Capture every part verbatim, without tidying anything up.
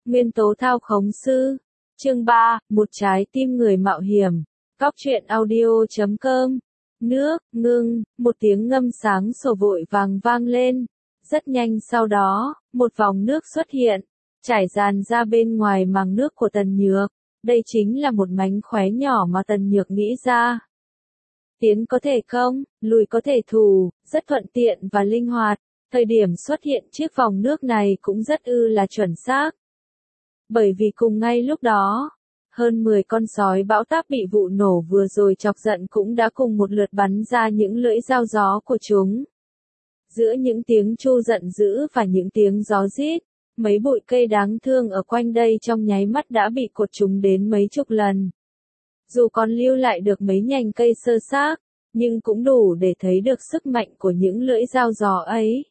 Nguyên tố thao khống sư. Chương ba, một trái tim người mạo hiểm. Góc truyện audio chấm com. Nước, ngưng, một tiếng ngâm sáng sổ vội vàng vang lên. Rất nhanh sau đó, một vòng nước xuất hiện, trải dàn ra bên ngoài màng nước của Tần Nhược. Đây chính là một mánh khóe nhỏ mà Tần Nhược nghĩ ra. Tiến có thể công, lùi có thể thủ, rất thuận tiện và linh hoạt. Thời điểm xuất hiện chiếc vòng nước này cũng rất ư là chuẩn xác. Bởi vì cùng ngay lúc đó, hơn mười con sói bão táp bị vụ nổ vừa rồi chọc giận cũng đã cùng một lượt bắn ra những lưỡi dao gió của chúng. Giữa những tiếng tru giận dữ và những tiếng gió rít, mấy bụi cây đáng thương ở quanh đây trong nháy mắt đã bị cột chúng đến mấy chục lần. Dù còn lưu lại được mấy nhành cây sơ xác, nhưng cũng đủ để thấy được sức mạnh của những lưỡi dao gió ấy.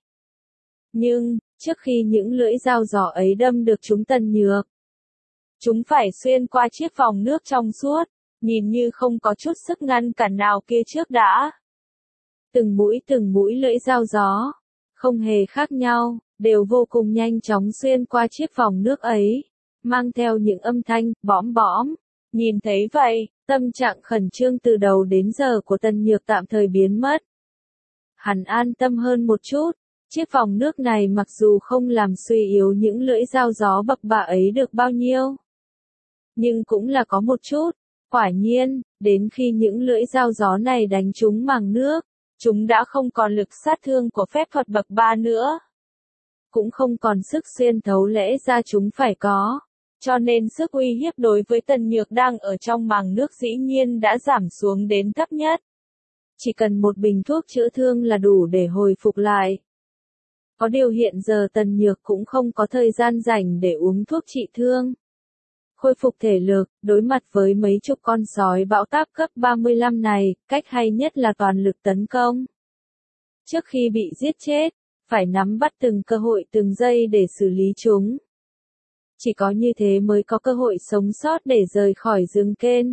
Nhưng, trước khi những lưỡi dao gió ấy đâm được chúng Tần Nhược, chúng phải xuyên qua chiếc vòng nước trong suốt, nhìn như không có chút sức ngăn cản nào kia trước đã. Từng mũi từng mũi lưỡi dao gió, không hề khác nhau, đều vô cùng nhanh chóng xuyên qua chiếc vòng nước ấy, mang theo những âm thanh bõm bõm. Nhìn thấy vậy, tâm trạng khẩn trương từ đầu đến giờ của Tần Nhược tạm thời biến mất. Hắn an tâm hơn một chút, chiếc vòng nước này mặc dù không làm suy yếu những lưỡi dao gió bập bạ ấy được bao nhiêu, nhưng cũng là có một chút. Quả nhiên, đến khi những lưỡi dao gió này đánh trúng màng nước, chúng đã không còn lực sát thương của phép thuật bậc ba nữa. Cũng không còn sức xuyên thấu lẽ ra chúng phải có. Cho nên sức uy hiếp đối với Tần Nhược đang ở trong màng nước dĩ nhiên đã giảm xuống đến thấp nhất. Chỉ cần một bình thuốc chữa thương là đủ để hồi phục lại. Có điều hiện giờ Tần Nhược cũng không có thời gian rảnh để uống thuốc trị thương. Khôi phục thể lực, đối mặt với mấy chục con sói bão táp cấp ba mươi lăm này, cách hay nhất là toàn lực tấn công. Trước khi bị giết chết, phải nắm bắt từng cơ hội từng giây để xử lý chúng. Chỉ có như thế mới có cơ hội sống sót để rời khỏi rừng kên.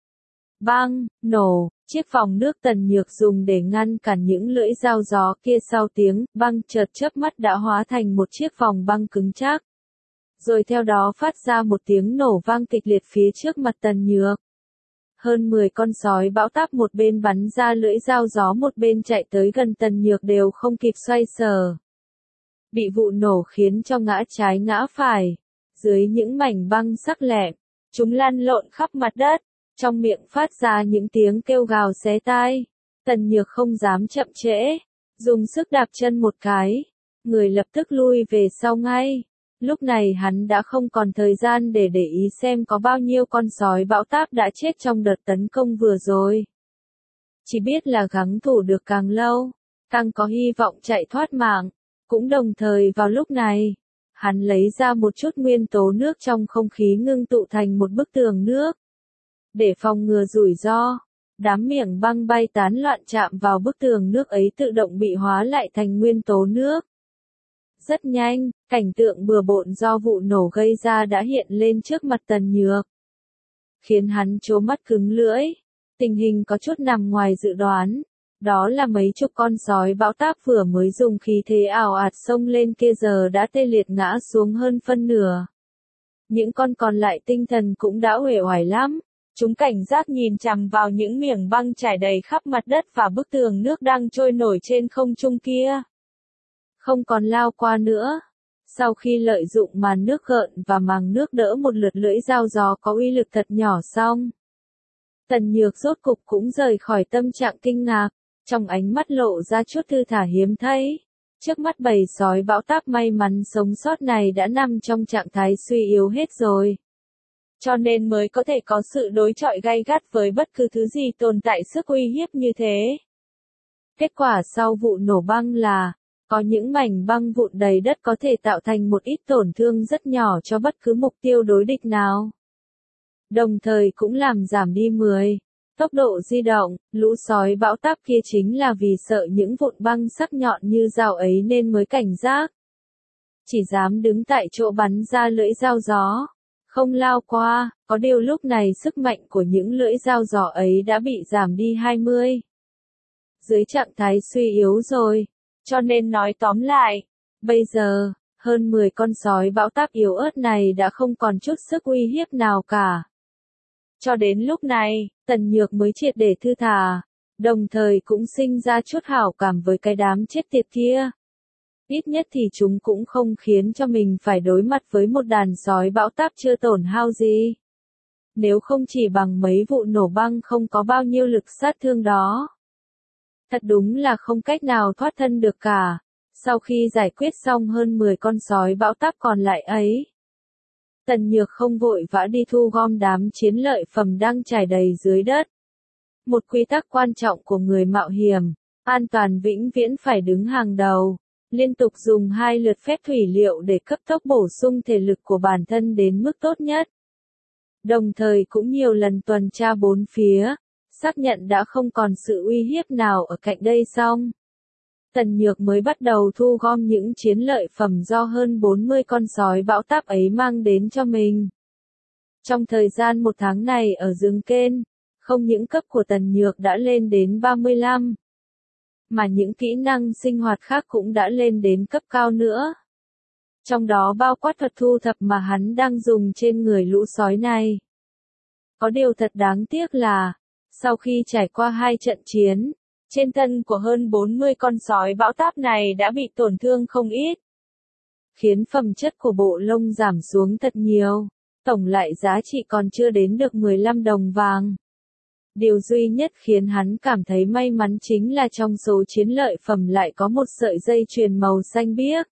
Bang, nổ, chiếc vòng nước Tần Nhược dùng để ngăn cản những lưỡi dao gió kia sau tiếng băng chợt chớp mắt đã hóa thành một chiếc vòng băng cứng chắc. Rồi theo đó phát ra một tiếng nổ vang kịch liệt phía trước mặt Tần Nhược. Hơn mười con sói bão táp một bên bắn ra lưỡi dao gió một bên chạy tới gần Tần Nhược đều không kịp xoay sở. Bị vụ nổ khiến cho ngã trái ngã phải. Dưới những mảnh băng sắc lẹm, chúng lăn lộn khắp mặt đất, trong miệng phát ra những tiếng kêu gào xé tai. Tần Nhược không dám chậm trễ, dùng sức đạp chân một cái, người lập tức lui về sau ngay. Lúc này hắn đã không còn thời gian để để ý xem có bao nhiêu con sói bão táp đã chết trong đợt tấn công vừa rồi. Chỉ biết là gắng thủ được càng lâu, càng có hy vọng chạy thoát mạng. Cũng đồng thời vào lúc này, hắn lấy ra một chút nguyên tố nước trong không khí ngưng tụ thành một bức tường nước. Để phòng ngừa rủi ro, đám miệng băng bay tán loạn chạm vào bức tường nước ấy tự động bị hóa lại thành nguyên tố nước. Rất nhanh, cảnh tượng bừa bộn do vụ nổ gây ra đã hiện lên trước mặt Tần Nhược. Khiến hắn trố mắt cứng lưỡi. Tình hình có chút nằm ngoài dự đoán. Đó là mấy chục con sói bão táp vừa mới dùng khí thế ảo ạt xông lên kia giờ đã tê liệt ngã xuống hơn phân nửa. Những con còn lại tinh thần cũng đã uể oải lắm. Chúng cảnh giác nhìn chằm vào những miệng băng trải đầy khắp mặt đất và bức tường nước đang trôi nổi trên không trung kia. Không còn lao qua nữa. Sau khi lợi dụng màn nước gợn và màng nước đỡ một lượt lưỡi dao gió có uy lực thật nhỏ xong, Tần Nhược rốt cục cũng rời khỏi tâm trạng kinh ngạc, trong ánh mắt lộ ra chút thư thả hiếm thấy. Trước mắt bầy sói bão táp may mắn sống sót này đã nằm trong trạng thái suy yếu hết rồi. Cho nên mới có thể có sự đối chọi gay gắt với bất cứ thứ gì tồn tại sức uy hiếp như thế. Kết quả sau vụ nổ băng là, có những mảnh băng vụn đầy đất có thể tạo thành một ít tổn thương rất nhỏ cho bất cứ mục tiêu đối địch nào. Đồng thời cũng làm giảm đi mười tốc độ di động. Lũ sói bão táp kia chính là vì sợ những vụn băng sắc nhọn như dao ấy nên mới cảnh giác. Chỉ dám đứng tại chỗ bắn ra lưỡi dao gió, không lao qua. Có điều lúc này sức mạnh của những lưỡi dao gió ấy đã bị giảm đi hai mươi. Dưới trạng thái suy yếu rồi. Cho nên nói tóm lại, bây giờ, Hơn mười con sói bão táp yếu ớt này đã không còn chút sức uy hiếp nào cả. Cho đến lúc này, Tần Nhược mới triệt để thư thả, đồng thời cũng sinh ra chút hảo cảm với cái đám chết tiệt kia. Ít nhất thì chúng cũng không khiến cho mình phải đối mặt với một đàn sói bão táp chưa tổn hao gì. Nếu không chỉ bằng mấy vụ nổ băng không có bao nhiêu lực sát thương đó. Thật đúng là không cách nào thoát thân được cả. Sau khi giải quyết xong hơn mười con sói bão táp còn lại ấy, Tần Nhược không vội vã đi thu gom đám chiến lợi phẩm đang trải đầy dưới đất. Một quy tắc quan trọng của người mạo hiểm, an toàn vĩnh viễn phải đứng hàng đầu. Liên tục dùng hai lượt phép thủy liệu để cấp tốc bổ sung thể lực của bản thân đến mức tốt nhất. Đồng thời cũng nhiều lần tuần tra bốn phía, xác nhận đã không còn sự uy hiếp nào ở cạnh đây xong. Tần Nhược mới bắt đầu thu gom những chiến lợi phẩm do hơn bốn mươi con sói bão táp ấy mang đến cho mình. Trong thời gian một tháng này ở rừng kên, không những cấp của Tần Nhược đã lên đến ba mươi lăm, mà những kỹ năng sinh hoạt khác cũng đã lên đến cấp cao nữa. Trong đó bao quát thuật thu thập mà hắn đang dùng trên người lũ sói này. Có điều thật đáng tiếc là, sau khi trải qua hai trận chiến, trên thân của hơn bốn mươi con sói bão táp này đã bị tổn thương không ít, khiến phẩm chất của bộ lông giảm xuống thật nhiều, tổng lại giá trị còn chưa đến được mười lăm đồng vàng. Điều duy nhất khiến hắn cảm thấy may mắn chính là trong số chiến lợi phẩm lại có một sợi dây chuyền màu xanh biếc.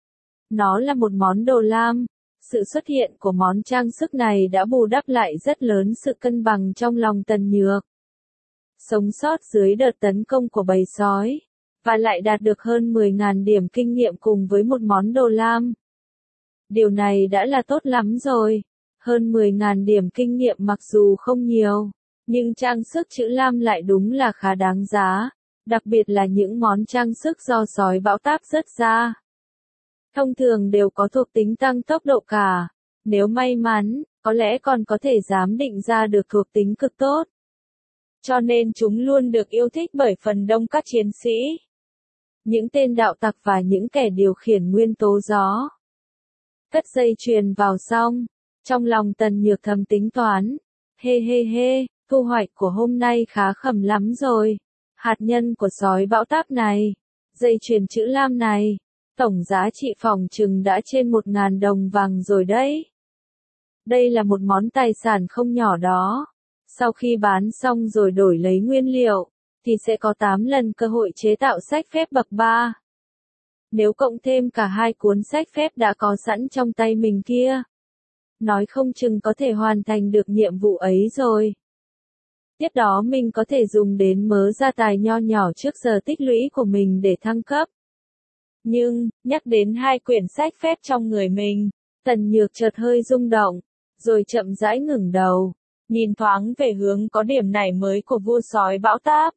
Nó là một món đồ lam. Sự xuất hiện của món trang sức này đã bù đắp lại rất lớn sự cân bằng trong lòng Tần Nhược. Sống sót dưới đợt tấn công của bầy sói, và lại đạt được hơn mười nghìn điểm kinh nghiệm cùng với một món đồ lam. Điều này đã là tốt lắm rồi. Hơn mười nghìn điểm kinh nghiệm mặc dù không nhiều, nhưng trang sức chữ lam lại đúng là khá đáng giá, đặc biệt là những món trang sức do sói bão táp rớt ra. Thông thường đều có thuộc tính tăng tốc độ cả, nếu may mắn, có lẽ còn có thể giám định ra được thuộc tính cực tốt. Cho nên chúng luôn được yêu thích bởi phần đông các chiến sĩ, những tên đạo tặc và những kẻ điều khiển nguyên tố gió. Cất dây chuyền vào xong, trong lòng Tần Nhược thầm tính toán, hê hê hê, thu hoạch của hôm nay khá khẩm lắm rồi. Hạt nhân của sói bão táp này, dây chuyền chữ lam này, tổng giá trị phòng chừng đã trên một ngàn đồng vàng rồi đấy. Đây là một món tài sản không nhỏ đó. Sau khi bán xong rồi đổi lấy nguyên liệu, thì sẽ có tám lần cơ hội chế tạo sách phép bậc ba. Nếu cộng thêm cả hai cuốn sách phép đã có sẵn trong tay mình kia, nói không chừng có thể hoàn thành được nhiệm vụ ấy rồi. Tiếp đó mình có thể dùng đến mớ gia tài nho nhỏ trước giờ tích lũy của mình để thăng cấp. Nhưng, nhắc đến hai quyển sách phép trong người mình, Tần Nhược chợt hơi rung động, rồi chậm rãi ngẩng đầu, nhìn thoáng về hướng có điểm này mới của vua sói bão táp.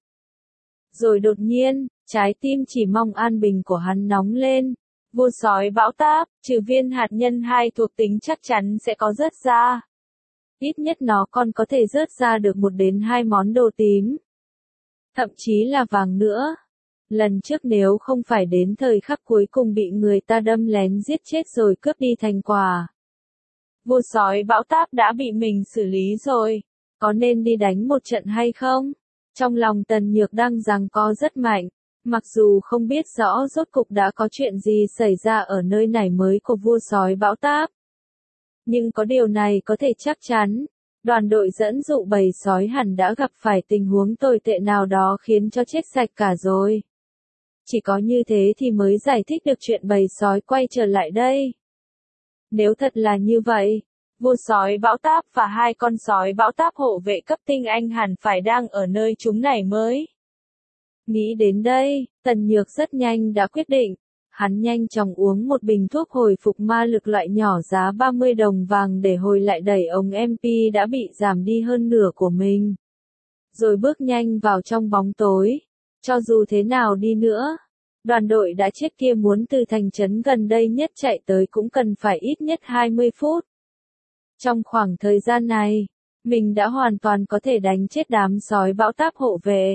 Rồi đột nhiên, trái tim chỉ mong an bình của hắn nóng lên. Vua sói bão táp, trừ viên hạt nhân hai thuộc tính chắc chắn sẽ có rớt ra. Ít nhất nó còn có thể rớt ra được một đến hai món đồ tím. Thậm chí là vàng nữa. Lần trước nếu không phải đến thời khắc cuối cùng bị người ta đâm lén giết chết rồi cướp đi thành quả, vua sói bão táp đã bị mình xử lý rồi. Có nên đi đánh một trận hay không? Trong lòng Tần Nhược đang giằng co rất mạnh. Mặc dù không biết rõ rốt cục đã có chuyện gì xảy ra ở nơi này mới của vua sói bão táp. Nhưng có điều này có thể chắc chắn. Đoàn đội dẫn dụ bầy sói hẳn đã gặp phải tình huống tồi tệ nào đó khiến cho chết sạch cả rồi. Chỉ có như thế thì mới giải thích được chuyện bầy sói quay trở lại đây. Nếu thật là như vậy, vua sói bão táp và hai con sói bão táp hộ vệ cấp tinh anh hẳn phải đang ở nơi chúng này mới. Nghĩ đến đây, Tần Nhược rất nhanh đã quyết định. Hắn nhanh chóng uống một bình thuốc hồi phục ma lực loại nhỏ giá ba mươi đồng vàng để hồi lại đẩy ống em pê đã bị giảm đi hơn nửa của mình. Rồi bước nhanh vào trong bóng tối. Cho dù thế nào đi nữa, đoàn đội đã chết kia muốn từ thành trấn gần đây nhất chạy tới cũng cần phải ít nhất hai mươi phút. Trong khoảng thời gian này, mình đã hoàn toàn có thể đánh chết đám sói bão táp hộ vệ.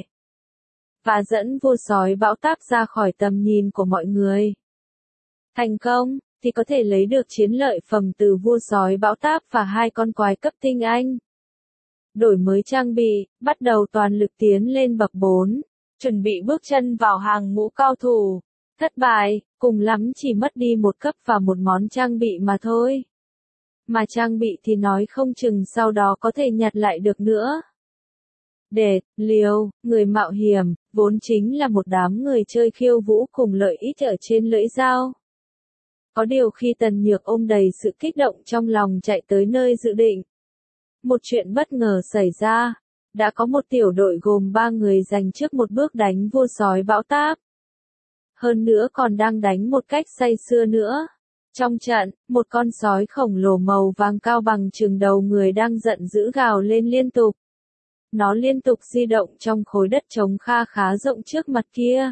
Và dẫn vua sói bão táp ra khỏi tầm nhìn của mọi người. Thành công, thì có thể lấy được chiến lợi phẩm từ vua sói bão táp và hai con quái cấp tinh anh. Đổi mới trang bị, bắt đầu toàn lực tiến lên bậc bốn, chuẩn bị bước chân vào hàng ngũ cao thủ. Thất bại, cùng lắm chỉ mất đi một cấp và một món trang bị mà thôi. Mà trang bị thì nói không chừng sau đó có thể nhặt lại được nữa. Đệt, liều, người mạo hiểm, vốn chính là một đám người chơi khiêu vũ cùng lợi ích ở trên lưỡi dao. Có điều khi Tần Nhược ôm đầy sự kích động trong lòng chạy tới nơi dự định, một chuyện bất ngờ xảy ra. Đã có một tiểu đội gồm ba người giành trước một bước đánh vua sói bão táp. Hơn nữa còn đang đánh một cách say sưa nữa. Trong trận, một con sói khổng lồ màu vàng cao bằng chừng đầu người đang giận dữ gào lên liên tục. Nó liên tục di động trong khối đất trống kha khá rộng trước mặt kia.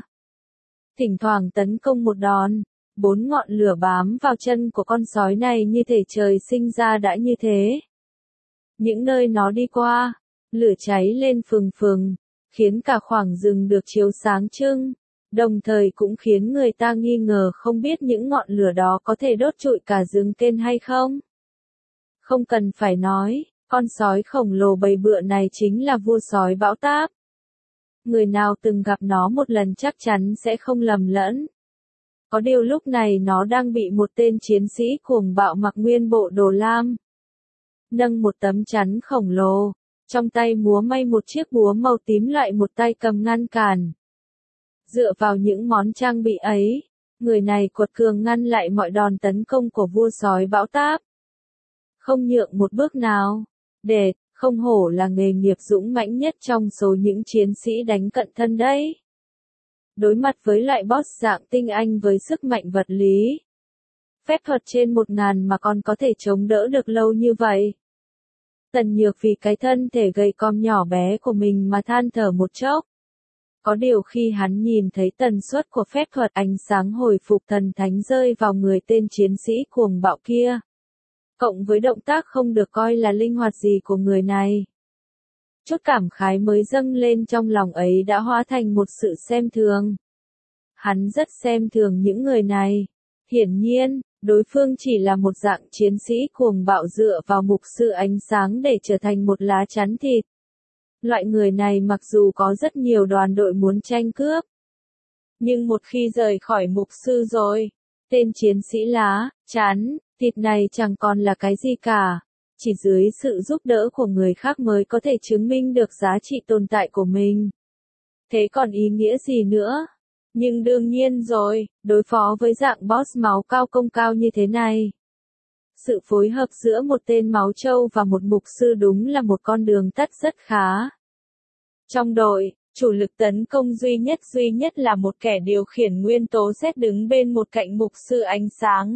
Thỉnh thoảng tấn công một đòn, bốn ngọn lửa bám vào chân của con sói này như thể trời sinh ra đã như thế. Những nơi nó đi qua, lửa cháy lên phừng phừng, khiến cả khoảng rừng được chiếu sáng trưng, đồng thời cũng khiến người ta nghi ngờ không biết những ngọn lửa đó có thể đốt trụi cả rừng kên hay không. Không cần phải nói, con sói khổng lồ bầy bựa này chính là vua sói bão táp. Người nào từng gặp nó một lần chắc chắn sẽ không lầm lẫn. Có điều lúc này nó đang bị một tên chiến sĩ cuồng bạo mặc nguyên bộ đồ lam, nâng một tấm chắn khổng lồ, trong tay múa may một chiếc búa màu tím loại một tay cầm ngăn cản. Dựa vào những món trang bị ấy, người này quật cường ngăn lại mọi đòn tấn công của vua sói bão táp. Không nhượng một bước nào. Đệt, không hổ là nghề nghiệp dũng mãnh nhất trong số những chiến sĩ đánh cận thân đấy. Đối mặt với loại boss dạng tinh anh với sức mạnh vật lý, phép thuật trên một ngàn mà còn có thể chống đỡ được lâu như vậy. Tần Nhược vì cái thân thể gầy còm nhỏ bé của mình mà than thở một chốc. Có điều khi hắn nhìn thấy tần suất của phép thuật ánh sáng hồi phục thần thánh rơi vào người tên chiến sĩ cuồng bạo kia, cộng với động tác không được coi là linh hoạt gì của người này, chút cảm khái mới dâng lên trong lòng ấy đã hóa thành một sự xem thường. Hắn rất xem thường những người này. Hiển nhiên, đối phương chỉ là một dạng chiến sĩ cuồng bạo dựa vào mục sư ánh sáng để trở thành một lá chắn thịt. Loại người này mặc dù có rất nhiều đoàn đội muốn tranh cướp, nhưng một khi rời khỏi mục sư rồi, tên chiến sĩ lá chắn thịt này chẳng còn là cái gì cả. Chỉ dưới sự giúp đỡ của người khác mới có thể chứng minh được giá trị tồn tại của mình. Thế còn ý nghĩa gì nữa? Nhưng đương nhiên rồi, đối phó với dạng boss máu cao công cao như thế này, sự phối hợp giữa một tên máu trâu và một mục sư đúng là một con đường tắt rất khá. Trong đội, chủ lực tấn công duy nhất duy nhất là một kẻ điều khiển nguyên tố sét đứng bên một cạnh mục sư ánh sáng.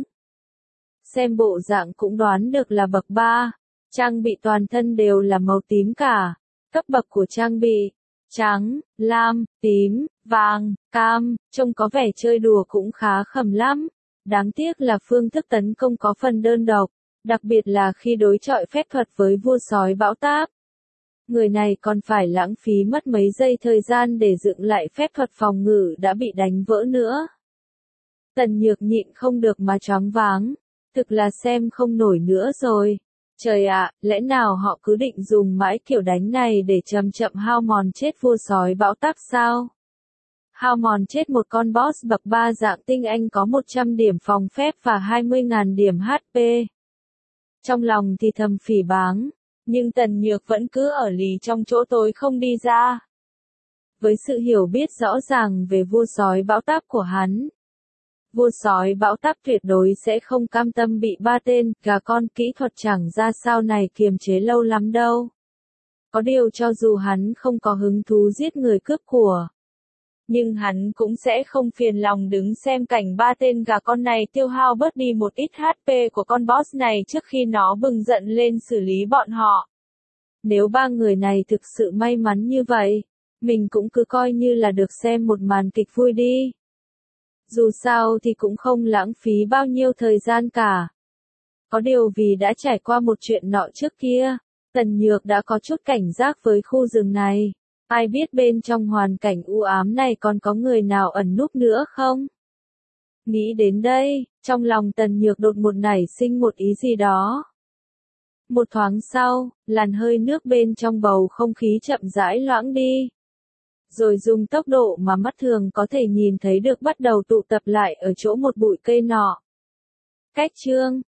Xem bộ dạng cũng đoán được là bậc ba, trang bị toàn thân đều là màu tím cả. Cấp bậc của trang bị: trắng, lam, tím, vàng, cam, trông có vẻ chơi đùa cũng khá khẩm lắm. Đáng tiếc là phương thức tấn công có phần đơn độc, đặc biệt là khi đối chọi phép thuật với vua sói bão táp. Người này còn phải lãng phí mất mấy giây thời gian để dựng lại phép thuật phòng ngự đã bị đánh vỡ nữa. Tần Nhược nhịn không được mà choáng váng, thực là xem không nổi nữa rồi. Trời ạ, lẽ nào họ cứ định dùng mãi kiểu đánh này để chậm chậm hao mòn chết vua sói bão táp sao? Hao mòn chết một con boss bậc ba dạng tinh anh có một trăm điểm phòng phép và hai mươi nghìn điểm hát pê. Trong lòng thì thầm phỉ báng, nhưng Tần Nhược vẫn cứ ở lì trong chỗ tối không đi ra. Với sự hiểu biết rõ ràng về vua sói bão táp của hắn, vua sói bão táp tuyệt đối sẽ không cam tâm bị ba tên gà con kỹ thuật chẳng ra sao này kiềm chế lâu lắm đâu. Có điều cho dù hắn không có hứng thú giết người cướp của, nhưng hắn cũng sẽ không phiền lòng đứng xem cảnh ba tên gà con này tiêu hao bớt đi một ít hát pê của con boss này trước khi nó bừng giận lên xử lý bọn họ. Nếu ba người này thực sự may mắn như vậy, mình cũng cứ coi như là được xem một màn kịch vui đi. Dù sao thì cũng không lãng phí bao nhiêu thời gian cả. Có điều vì đã trải qua một chuyện nọ trước kia, Tần Nhược đã có chút cảnh giác với khu rừng này. Ai biết bên trong hoàn cảnh u ám này còn có người nào ẩn núp nữa không? Nghĩ đến đây, Trong lòng Tần Nhược đột một nảy sinh một ý gì đó. Một thoáng sau, làn hơi nước bên trong bầu không khí chậm rãi loãng đi. Rồi dùng tốc độ mà mắt thường có thể nhìn thấy được bắt đầu tụ tập lại ở chỗ một bụi cây nọ. Cách chương